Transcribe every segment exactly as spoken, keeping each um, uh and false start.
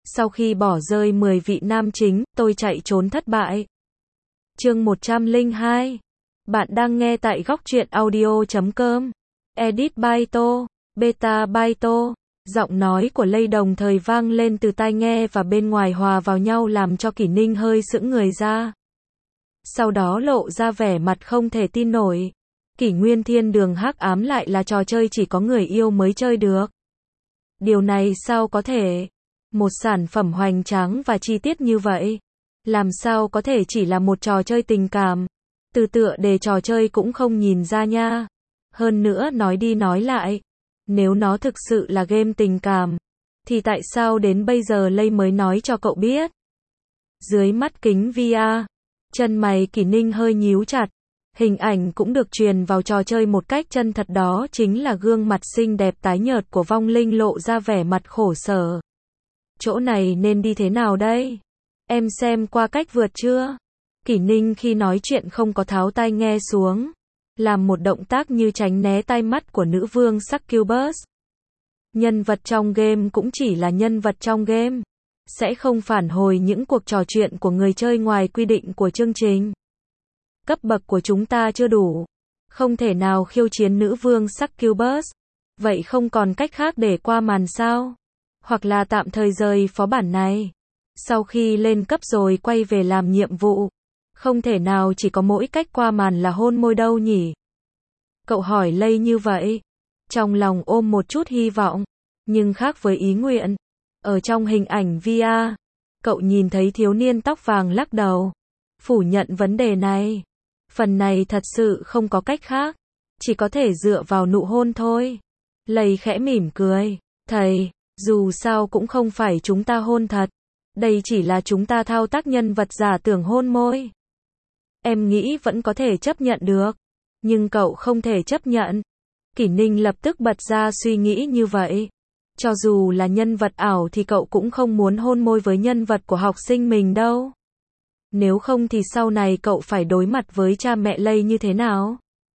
Sau khi bỏ rơi mười vị nam chính, tôi chạy trốn thất bại. Chương một trăm lẻ hai. Bạn đang nghe tại góc truyện audio chấm com. Edit by Tô, Beta by Tô. Giọng nói của Lay đồng thời vang lên từ tai nghe và bên ngoài hòa vào nhau làm cho Kỷ Ninh hơi sững người ra. Sau đó lộ ra vẻ mặt không thể tin nổi. Kỷ Nguyên Thiên Đường hắc ám lại là trò chơi chỉ có người yêu mới chơi được. Điều này sao có thể? Một sản phẩm hoành tráng và chi tiết như vậy, làm sao có thể chỉ là một trò chơi tình cảm? Từ tựa đề trò chơi cũng không nhìn ra nha. Hơn nữa nói đi nói lại, nếu nó thực sự là game tình cảm, thì tại sao đến bây giờ Lay mới nói cho cậu biết? Dưới mắt kính vi a, chân mày Kỷ Ninh hơi nhíu chặt. Hình ảnh cũng được truyền vào trò chơi một cách chân thật, đó chính là gương mặt xinh đẹp tái nhợt của vong linh lộ ra vẻ mặt khổ sở. Chỗ này nên đi thế nào đây? Em xem qua cách vượt chưa? Kỷ Ninh khi nói chuyện không có tháo tai nghe xuống, làm một động tác như tránh né tai mắt của nữ vương Succubus. Nhân vật trong game cũng chỉ là nhân vật trong game, sẽ không phản hồi những cuộc trò chuyện của người chơi ngoài quy định của chương trình. Cấp bậc của chúng ta chưa đủ, không thể nào khiêu chiến nữ vương Succubus. Vậy không còn cách khác để qua màn sao? Hoặc là tạm thời rời phó bản này, sau khi lên cấp rồi quay về làm nhiệm vụ. Không thể nào chỉ có mỗi cách qua màn là hôn môi đâu nhỉ? Cậu hỏi Lay như vậy, trong lòng ôm một chút hy vọng, nhưng khác với ý nguyện. Ở trong hình ảnh vê rờ, cậu nhìn thấy thiếu niên tóc vàng lắc đầu, phủ nhận vấn đề này. Phần này thật sự không có cách khác, chỉ có thể dựa vào nụ hôn thôi. Lay khẽ mỉm cười, thầy, dù sao cũng không phải chúng ta hôn thật, đây chỉ là chúng ta thao tác nhân vật giả tưởng hôn môi. Em nghĩ vẫn có thể chấp nhận được, nhưng cậu không thể chấp nhận. Kỷ Ninh lập tức bật ra suy nghĩ như vậy. Cho dù là nhân vật ảo thì cậu cũng không muốn hôn môi với nhân vật của học sinh mình đâu. Nếu không thì sau này cậu phải đối mặt với cha mẹ Lay như thế nào?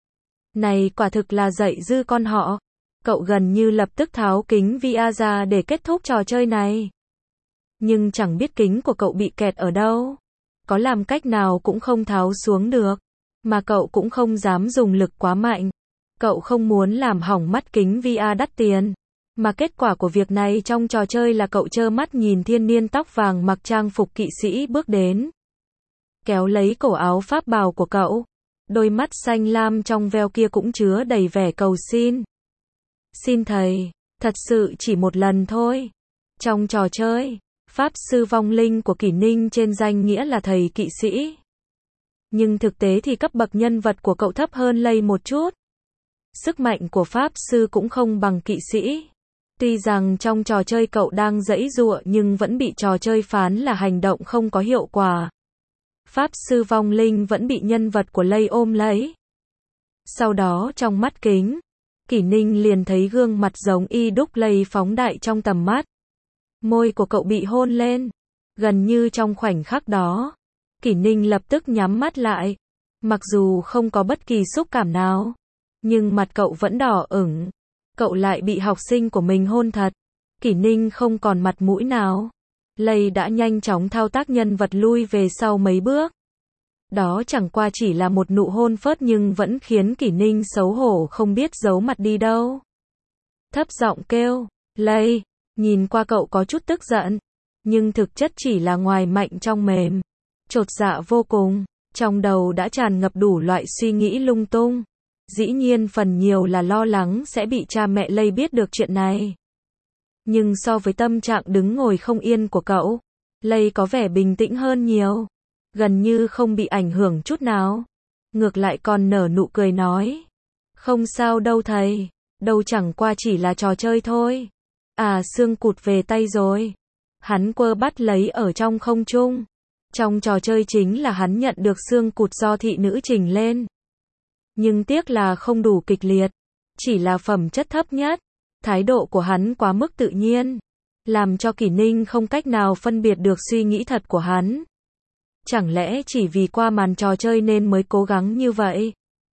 Này quả thực là dạy dư con họ. Cậu gần như lập tức tháo kính vê rờ ra để kết thúc trò chơi này. Nhưng chẳng biết kính của cậu bị kẹt ở đâu. Có làm cách nào cũng không tháo xuống được. Mà cậu cũng không dám dùng lực quá mạnh. Cậu không muốn làm hỏng mắt kính vê rờ đắt tiền. Mà kết quả của việc này trong trò chơi là cậu trơ mắt nhìn thiên niên tóc vàng mặc trang phục kỵ sĩ bước đến, kéo lấy cổ áo pháp bào của cậu. Đôi mắt xanh lam trong veo kia cũng chứa đầy vẻ cầu xin. Xin thầy, thật sự chỉ một lần thôi. Trong trò chơi, pháp sư vong linh của Kỷ Ninh trên danh nghĩa là thầy kỵ sĩ. Nhưng thực tế thì cấp bậc nhân vật của cậu thấp hơn Lay một chút. Sức mạnh của pháp sư cũng không bằng kỵ sĩ. Tuy rằng trong trò chơi cậu đang giãy giụa nhưng vẫn bị trò chơi phán là hành động không có hiệu quả. Pháp sư vong linh vẫn bị nhân vật của Lay ôm lấy. Sau đó trong mắt kính, Kỷ Ninh liền thấy gương mặt giống y đúc Lay phóng đại trong tầm mắt. Môi của cậu bị hôn lên. Gần như trong khoảnh khắc đó, Kỷ Ninh lập tức nhắm mắt lại. Mặc dù không có bất kỳ xúc cảm nào, nhưng mặt cậu vẫn đỏ ửng. Cậu lại bị học sinh của mình hôn thật. Kỷ Ninh không còn mặt mũi nào. Lay đã nhanh chóng thao tác nhân vật lui về sau mấy bước. Đó chẳng qua chỉ là một nụ hôn phớt nhưng vẫn khiến Kỷ Ninh xấu hổ không biết giấu mặt đi đâu. Thấp giọng kêu, Lay, nhìn qua cậu có chút tức giận, nhưng thực chất chỉ là ngoài mạnh trong mềm. Chột dạ vô cùng, trong đầu đã tràn ngập đủ loại suy nghĩ lung tung. Dĩ nhiên phần nhiều là lo lắng sẽ bị cha mẹ Lay biết được chuyện này. Nhưng so với tâm trạng đứng ngồi không yên của cậu, Lay có vẻ bình tĩnh hơn nhiều. Gần như không bị ảnh hưởng chút nào. Ngược lại còn nở nụ cười nói, không sao đâu thầy, đâu chẳng qua chỉ là trò chơi thôi. À xương cụt về tay rồi. Hắn quơ bắt lấy ở trong không trung. Trong trò chơi chính là hắn nhận được xương cụt do thị nữ trình lên. Nhưng tiếc là không đủ kịch liệt, chỉ là phẩm chất thấp nhất. Thái độ của hắn quá mức tự nhiên, làm cho Kỷ Ninh không cách nào phân biệt được suy nghĩ thật của hắn. Chẳng lẽ chỉ vì qua màn trò chơi nên mới cố gắng như vậy?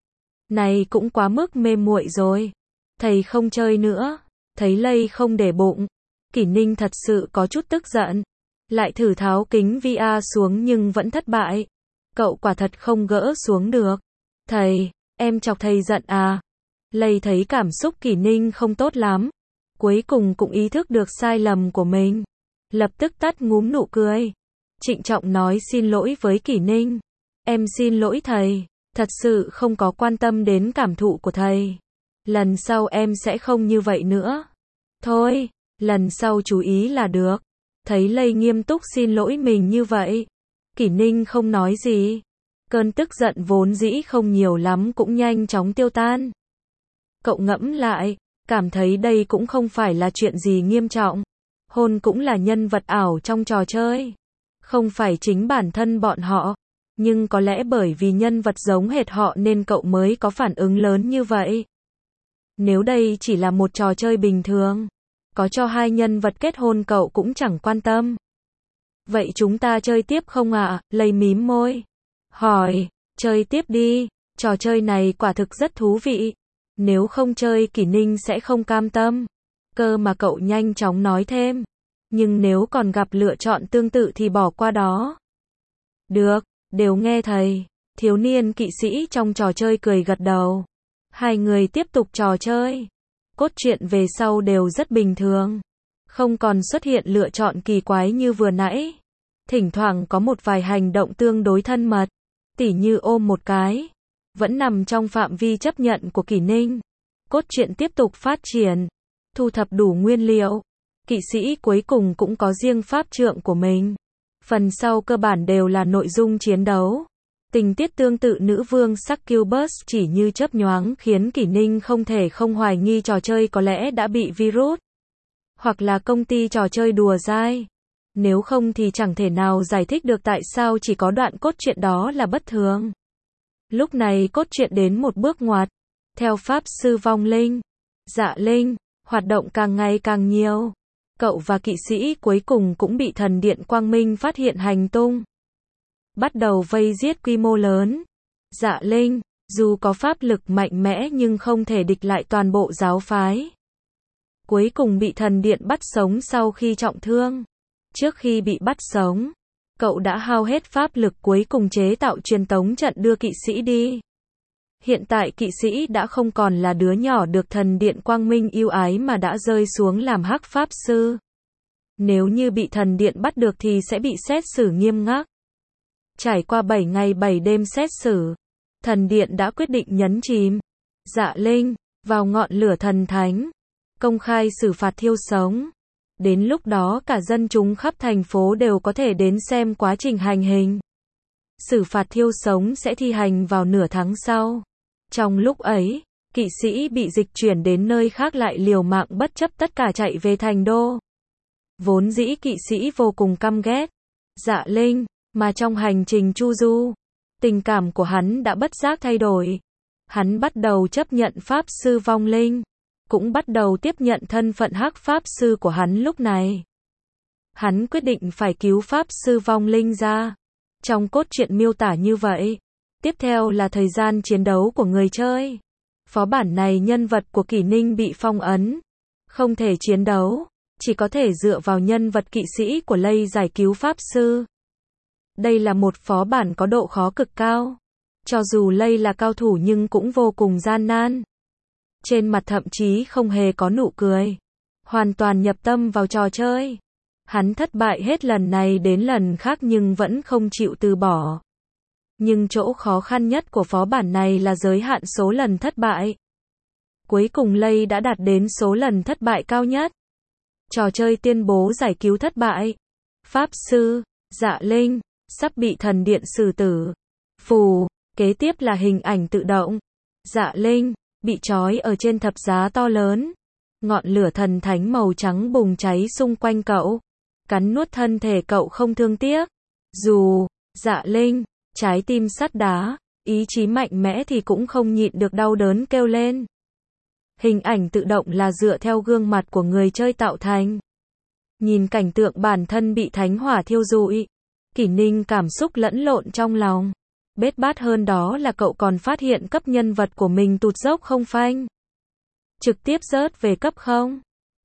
Này cũng quá mức mê muội rồi. Thầy không chơi nữa. Thấy Lay không để bụng, Kỷ Ninh thật sự có chút tức giận. Lại thử tháo kính vi a xuống nhưng vẫn thất bại. Cậu quả thật không gỡ xuống được. Thầy, em chọc thầy giận à? Lây thấy cảm xúc Kỷ Ninh không tốt lắm. Cuối cùng cũng ý thức được sai lầm của mình. Lập tức tắt ngúm nụ cười. Trịnh trọng nói xin lỗi với Kỷ Ninh. Em xin lỗi thầy. Thật sự không có quan tâm đến cảm thụ của thầy. Lần sau em sẽ không như vậy nữa. Thôi, lần sau chú ý là được. Thấy Lây nghiêm túc xin lỗi mình như vậy. Kỷ Ninh không nói gì. Cơn tức giận vốn dĩ không nhiều lắm cũng nhanh chóng tiêu tan. Cậu ngẫm lại, cảm thấy đây cũng không phải là chuyện gì nghiêm trọng. Hôn cũng là nhân vật ảo trong trò chơi. Không phải chính bản thân bọn họ. Nhưng có lẽ bởi vì nhân vật giống hệt họ nên cậu mới có phản ứng lớn như vậy. Nếu đây chỉ là một trò chơi bình thường, có cho hai nhân vật kết hôn cậu cũng chẳng quan tâm. Vậy chúng ta chơi tiếp không ạ? À? Lây mím môi. Hỏi, chơi tiếp đi, trò chơi này quả thực rất thú vị. Nếu không chơi Kỷ Ninh sẽ không cam tâm. Cơ mà cậu nhanh chóng nói thêm. Nhưng nếu còn gặp lựa chọn tương tự thì bỏ qua đó. Được, đều nghe thầy. Thiếu niên kỵ sĩ trong trò chơi cười gật đầu. Hai người tiếp tục trò chơi. Cốt truyện về sau đều rất bình thường. Không còn xuất hiện lựa chọn kỳ quái như vừa nãy. Thỉnh thoảng có một vài hành động tương đối thân mật. Tỉ như ôm một cái. Vẫn nằm trong phạm vi chấp nhận của Kỷ Ninh. Cốt truyện tiếp tục phát triển. Thu thập đủ nguyên liệu. Kỵ sĩ cuối cùng cũng có riêng pháp trượng của mình. Phần sau cơ bản đều là nội dung chiến đấu. Tình tiết tương tự nữ vương Succubus chỉ như chớp nhoáng khiến Kỷ Ninh không thể không hoài nghi trò chơi có lẽ đã bị virus. Hoặc là công ty trò chơi đùa dai. Nếu không thì chẳng thể nào giải thích được tại sao chỉ có đoạn cốt truyện đó là bất thường. Lúc này cốt truyện đến một bước ngoặt. Theo Pháp Sư Vong Linh, Dạ Linh, hoạt động càng ngày càng nhiều. Cậu và kỵ sĩ cuối cùng cũng bị thần điện Quang Minh phát hiện hành tung. Bắt đầu vây giết quy mô lớn. Dạ Linh, dù có pháp lực mạnh mẽ nhưng không thể địch lại toàn bộ giáo phái. Cuối cùng bị thần điện bắt sống sau khi trọng thương. Trước khi bị bắt sống, cậu đã hao hết pháp lực cuối cùng chế tạo truyền tống trận đưa kỵ sĩ đi. Hiện tại kỵ sĩ đã không còn là đứa nhỏ được thần điện Quang Minh yêu ái mà đã rơi xuống làm hắc pháp sư. Nếu như bị thần điện bắt được thì sẽ bị xét xử nghiêm khắc. Trải qua bảy ngày bảy đêm xét xử, thần điện đã quyết định nhấn chìm Dạ Linh vào ngọn lửa thần thánh, công khai xử phạt thiêu sống. Đến lúc đó cả dân chúng khắp thành phố đều có thể đến xem quá trình hành hình. Xử phạt thiêu sống sẽ thi hành vào nửa tháng sau. Trong lúc ấy, kỵ sĩ bị dịch chuyển đến nơi khác lại liều mạng bất chấp tất cả chạy về thành đô. Vốn dĩ kỵ sĩ vô cùng căm ghét Dạ Linh, mà trong hành trình chu du, tình cảm của hắn đã bất giác thay đổi. Hắn bắt đầu chấp nhận Pháp Sư Vong Linh, cũng bắt đầu tiếp nhận thân phận hắc Pháp Sư của hắn lúc này. Hắn quyết định phải cứu Pháp Sư Vong Linh ra. Trong cốt truyện miêu tả như vậy. Tiếp theo là thời gian chiến đấu của người chơi. Phó bản này nhân vật của Kỷ Ninh bị phong ấn. Không thể chiến đấu. Chỉ có thể dựa vào nhân vật kỵ sĩ của Lây giải cứu Pháp Sư. Đây là một phó bản có độ khó cực cao. Cho dù Lây là cao thủ nhưng cũng vô cùng gian nan. Trên mặt thậm chí không hề có nụ cười. Hoàn toàn nhập tâm vào trò chơi. Hắn thất bại hết lần này đến lần khác nhưng vẫn không chịu từ bỏ. Nhưng chỗ khó khăn nhất của phó bản này là giới hạn số lần thất bại. Cuối cùng Lây đã đạt đến số lần thất bại cao nhất. Trò chơi tuyên bố giải cứu thất bại. Pháp Sư, Dạ Linh, sắp bị thần điện xử tử. Phù, kế tiếp là hình ảnh tự động. Dạ Linh, bị trói ở trên thập giá to lớn. Ngọn lửa thần thánh màu trắng bùng cháy xung quanh cậu. Cắn nuốt thân thể cậu không thương tiếc. Dù, Dạ Linh, trái tim sắt đá, ý chí mạnh mẽ thì cũng không nhịn được đau đớn kêu lên. Hình ảnh tự động là dựa theo gương mặt của người chơi tạo thành. Nhìn cảnh tượng bản thân bị thánh hỏa thiêu rụi, Kỷ Ninh cảm xúc lẫn lộn trong lòng. Bết bát hơn đó là cậu còn phát hiện cấp nhân vật của mình tụt dốc không phanh. Trực tiếp rớt về cấp không.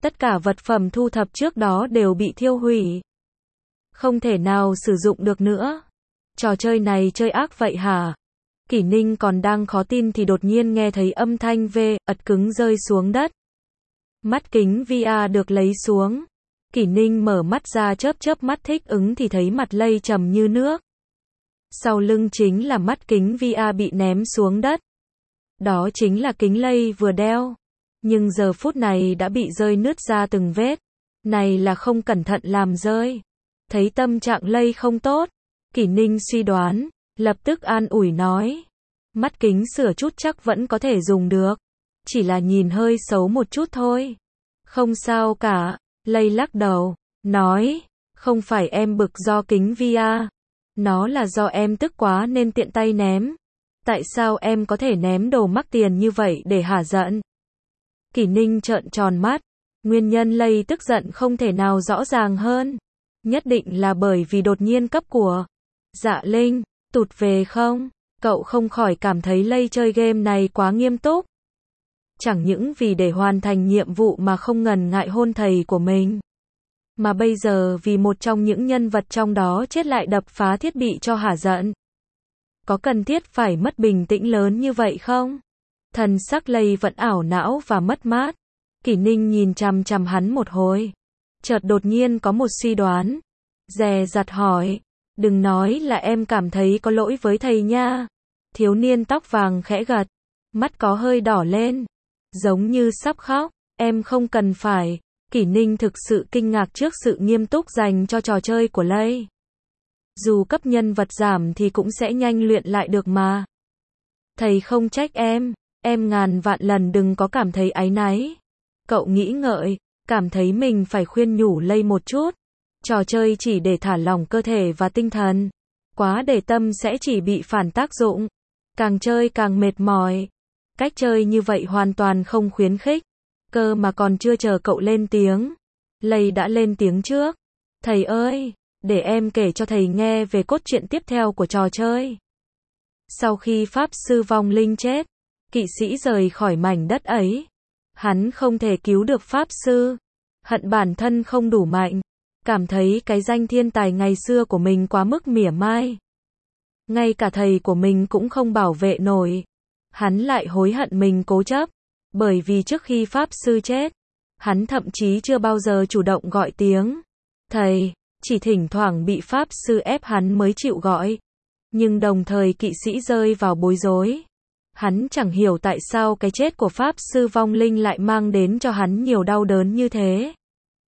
Tất cả vật phẩm thu thập trước đó đều bị thiêu hủy. Không thể nào sử dụng được nữa. Trò chơi này chơi ác vậy hả? Kỷ Ninh còn đang khó tin thì đột nhiên nghe thấy âm thanh V, ật cứng rơi xuống đất. Mắt kính vê rờ được lấy xuống. Kỷ Ninh mở mắt ra chớp chớp mắt thích ứng thì thấy mặt lây trầm như nước. Sau lưng chính là mắt kính vê rờ bị ném xuống đất. Đó chính là kính lây vừa đeo. Nhưng giờ phút này đã bị rơi nứt ra từng vết. Này là không cẩn thận làm rơi. Thấy tâm trạng lây không tốt. Kỷ Ninh suy đoán. Lập tức an ủi nói. Mắt kính sửa chút chắc vẫn có thể dùng được. Chỉ là nhìn hơi xấu một chút thôi. Không sao cả. Lây lắc đầu. Nói. Không phải em bực do kính vê rờ. Nó là do em tức quá nên tiện tay ném. Tại sao em có thể ném đồ mắc tiền như vậy để hả giận? Kỷ Ninh trợn tròn mắt. Nguyên nhân lây tức giận không thể nào rõ ràng hơn. Nhất định là bởi vì đột nhiên cấp của. Dạ Linh, tụt về không? Cậu không khỏi cảm thấy lây chơi game này quá nghiêm túc. Chẳng những vì để hoàn thành nhiệm vụ mà không ngần ngại hôn thầy của mình. Mà bây giờ vì một trong những nhân vật trong đó chết lại đập phá thiết bị cho hả giận. Có cần thiết phải mất bình tĩnh lớn như vậy không? Thần sắc lây vẫn ảo não và mất mát. Kỷ Ninh nhìn chằm chằm hắn một hồi. Chợt đột nhiên có một suy đoán. Dè dặt hỏi. Đừng nói là em cảm thấy có lỗi với thầy nha. Thiếu niên tóc vàng khẽ gật. Mắt có hơi đỏ lên. Giống như sắp khóc. Em không cần phải. Kỷ Ninh thực sự kinh ngạc trước sự nghiêm túc dành cho trò chơi của lây. Dù cấp nhân vật giảm thì cũng sẽ nhanh luyện lại được mà. Thầy không trách em. Em ngàn vạn lần đừng có cảm thấy áy náy. Cậu nghĩ ngợi. Cảm thấy mình phải khuyên nhủ lây một chút. Trò chơi chỉ để thả lỏng cơ thể và tinh thần. Quá để tâm sẽ chỉ bị phản tác dụng. Càng chơi càng mệt mỏi. Cách chơi như vậy hoàn toàn không khuyến khích. Cơ mà còn chưa chờ cậu lên tiếng. Lây đã lên tiếng trước. Thầy ơi, để em kể cho thầy nghe về cốt truyện tiếp theo của trò chơi. Sau khi Pháp Sư vong linh chết, kỵ sĩ rời khỏi mảnh đất ấy. Hắn không thể cứu được Pháp Sư. Hận bản thân không đủ mạnh. Cảm thấy cái danh thiên tài ngày xưa của mình quá mức mỉa mai. Ngay cả thầy của mình cũng không bảo vệ nổi. Hắn lại hối hận mình cố chấp. Bởi vì trước khi Pháp Sư chết, hắn thậm chí chưa bao giờ chủ động gọi tiếng thầy, chỉ thỉnh thoảng bị Pháp Sư ép hắn mới chịu gọi. Nhưng đồng thời kỵ sĩ rơi vào bối rối. Hắn chẳng hiểu tại sao cái chết của Pháp Sư vong linh lại mang đến cho hắn nhiều đau đớn như thế.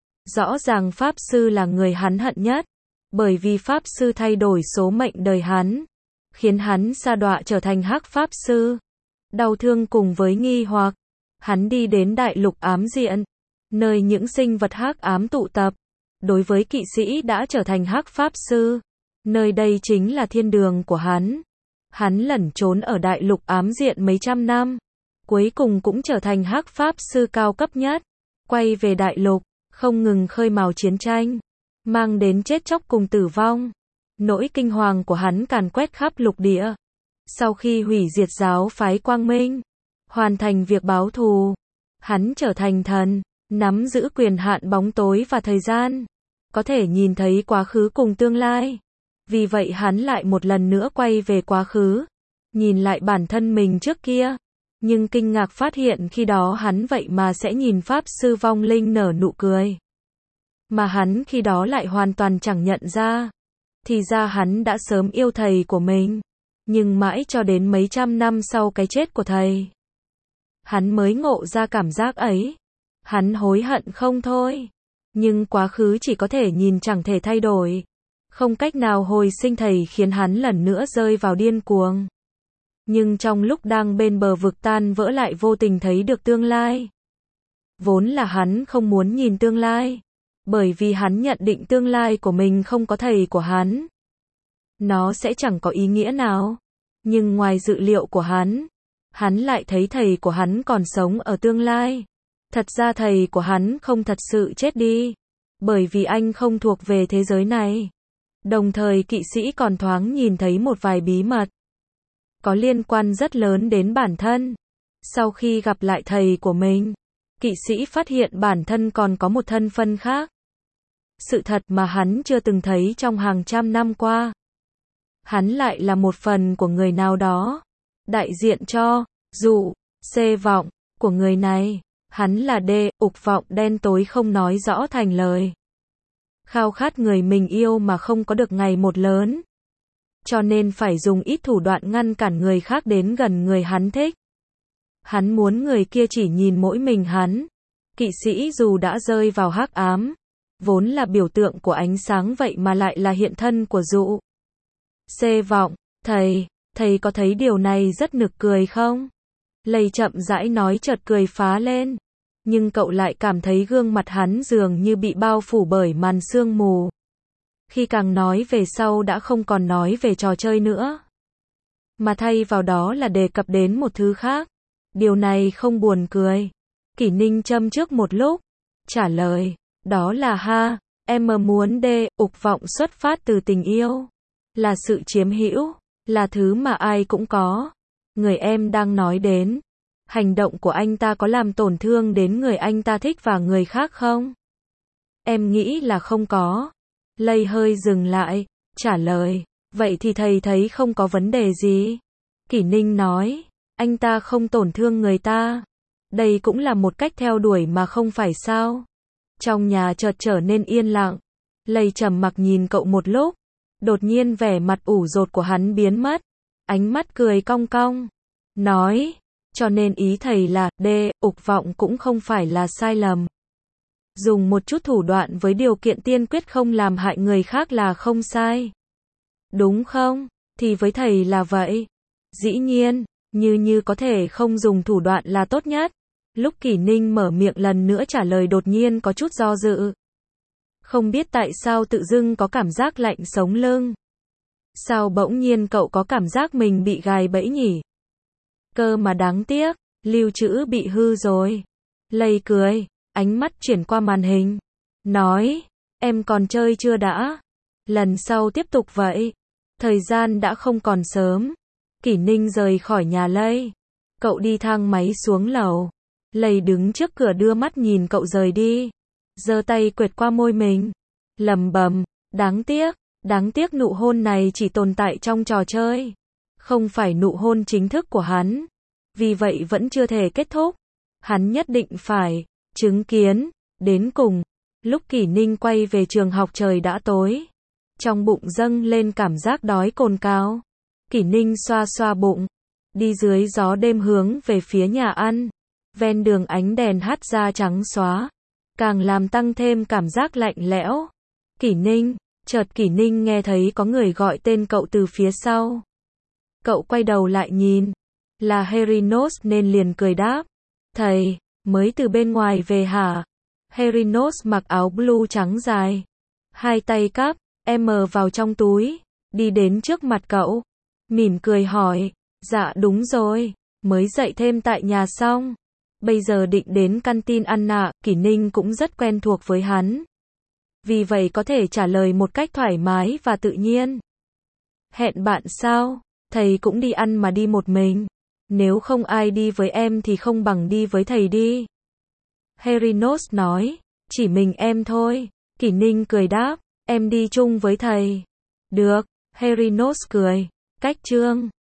Rõ ràng Pháp Sư là người hắn hận nhất. Bởi vì Pháp Sư thay đổi số mệnh đời hắn. Khiến hắn sa đọa trở thành hắc Pháp Sư. Đau thương cùng với nghi hoặc. Hắn đi đến đại lục ám diện. Nơi những sinh vật hắc ám tụ tập. Đối với kỵ sĩ đã trở thành hắc Pháp Sư. Nơi đây chính là thiên đường của hắn. Hắn lẩn trốn ở đại lục ám diện mấy trăm năm. Cuối cùng cũng trở thành hắc Pháp Sư cao cấp nhất. Quay về đại lục. Không ngừng khơi mào chiến tranh. Mang đến chết chóc cùng tử vong. Nỗi kinh hoàng của hắn càn quét khắp lục địa. Sau khi hủy diệt giáo phái Quang Minh. Hoàn thành việc báo thù. Hắn trở thành thần. Nắm giữ quyền hạn bóng tối và thời gian. Có thể nhìn thấy quá khứ cùng tương lai. Vì vậy hắn lại một lần nữa quay về quá khứ. Nhìn lại bản thân mình trước kia. Nhưng kinh ngạc phát hiện khi đó hắn vậy mà sẽ nhìn Pháp Sư vong linh nở nụ cười. Mà hắn khi đó lại hoàn toàn chẳng nhận ra. Thì ra hắn đã sớm yêu thầy của mình. Nhưng mãi cho đến mấy trăm năm sau cái chết của thầy. Hắn mới ngộ ra cảm giác ấy. Hắn hối hận không thôi. Nhưng quá khứ chỉ có thể nhìn chẳng thể thay đổi. Không cách nào hồi sinh thầy khiến hắn lần nữa rơi vào điên cuồng. Nhưng trong lúc đang bên bờ vực tan vỡ lại vô tình thấy được tương lai. Vốn là hắn không muốn nhìn tương lai. Bởi vì hắn nhận định tương lai của mình không có thầy của hắn. Nó sẽ chẳng có ý nghĩa nào. Nhưng ngoài dự liệu của hắn, hắn lại thấy thầy của hắn còn sống ở tương lai. Thật ra thầy của hắn không thật sự chết đi. Bởi vì anh không thuộc về thế giới này. Đồng thời kỵ sĩ còn thoáng nhìn thấy một vài bí mật. Có liên quan rất lớn đến bản thân. Sau khi gặp lại thầy của mình, Kỵ sĩ phát hiện bản thân còn có một thân phân khác. Sự thật mà hắn chưa từng thấy trong hàng trăm năm qua. Hắn lại là một phần của người nào đó. Đại diện cho, dụ, C vọng, của người này. Hắn là D, ục vọng đen tối không nói rõ thành lời. Khao khát người mình yêu mà không có được ngày một lớn. Cho nên phải dùng ít thủ đoạn ngăn cản người khác đến gần người hắn thích. Hắn muốn người kia chỉ nhìn mỗi mình hắn. Kỵ sĩ dù đã rơi vào hắc ám, vốn là biểu tượng của ánh sáng vậy mà lại là hiện thân của dụ. C vọng, thầy, thầy có thấy điều này rất nực cười không? Lầy chậm rãi nói chợt cười phá lên. Nhưng cậu lại cảm thấy gương mặt hắn dường như bị bao phủ bởi màn sương mù. Khi càng nói về sau đã không còn nói về trò chơi nữa. Mà thay vào đó là đề cập đến một thứ khác. Điều này không buồn cười. Kỷ Ninh châm trước một lúc. Trả lời, đó là ha, em muốn D, ục vọng xuất phát từ tình yêu. Là sự chiếm hữu, là thứ mà ai cũng có. Người em đang nói đến. Hành động của anh ta có làm tổn thương đến người anh ta thích và người khác không? Em nghĩ là không có. Lây hơi dừng lại, trả lời, vậy thì thầy thấy không có vấn đề gì? Kỷ Ninh nói, anh ta không tổn thương người ta. Đây cũng là một cách theo đuổi mà không phải sao? Trong nhà chợt trở nên yên lặng. Lây trầm mặc nhìn cậu một lúc. Đột nhiên vẻ mặt ủ rột của hắn biến mất. Ánh mắt cười cong cong. Nói, cho nên ý thầy là, D, ục vọng cũng không phải là sai lầm. Dùng một chút thủ đoạn với điều kiện tiên quyết không làm hại người khác là không sai. Đúng không? Thì với thầy là vậy. Dĩ nhiên, như như có thể không dùng thủ đoạn là tốt nhất. Lúc Kỷ Ninh mở miệng lần nữa trả lời đột nhiên có chút do dự. Không biết tại sao tự dưng có cảm giác lạnh sống lưng. Sao bỗng nhiên cậu có cảm giác mình bị gài bẫy nhỉ? Cơ mà đáng tiếc, lưu trữ bị hư rồi. Lây cười, ánh mắt chuyển qua màn hình. Nói, em còn chơi chưa đã? Lần sau tiếp tục vậy. Thời gian đã không còn sớm. Kỷ Ninh rời khỏi nhà Lây. Cậu đi thang máy xuống lầu. Lây đứng trước cửa đưa mắt nhìn cậu rời đi. Giơ tay quệt qua môi mình. Lầm bầm, đáng tiếc, đáng tiếc nụ hôn này chỉ tồn tại trong trò chơi. Không phải nụ hôn chính thức của hắn. Vì vậy vẫn chưa thể kết thúc. Hắn nhất định phải chứng kiến đến cùng. Lúc Kỷ Ninh quay về trường học trời đã tối. Trong bụng dâng lên cảm giác đói cồn cào. Kỷ Ninh xoa xoa bụng. Đi dưới gió đêm hướng về phía nhà ăn. Ven đường ánh đèn hắt ra trắng xóa. Càng làm tăng thêm cảm giác lạnh lẽo. Kỷ Ninh, chợt Kỷ Ninh nghe thấy có người gọi tên cậu từ phía sau. Cậu quay đầu lại nhìn. Là Herinos nên liền cười đáp. Thầy, mới từ bên ngoài về hả? Herinos mặc áo blue trắng dài. Hai tay cắp, em vào trong túi. Đi đến trước mặt cậu. Mỉm cười hỏi. Dạ đúng rồi. Mới dậy thêm tại nhà xong. Bây giờ định đến canteen ăn ạ. Kỷ Ninh cũng rất quen thuộc với hắn. Vì vậy có thể trả lời một cách thoải mái và tự nhiên. Hẹn bạn sao? Thầy cũng đi ăn mà đi một mình. Nếu không ai đi với em thì không bằng đi với thầy đi. Herinos nói. Chỉ mình em thôi. Kỷ Ninh cười đáp. Em đi chung với thầy. Được. Herinos cười. Cách chương.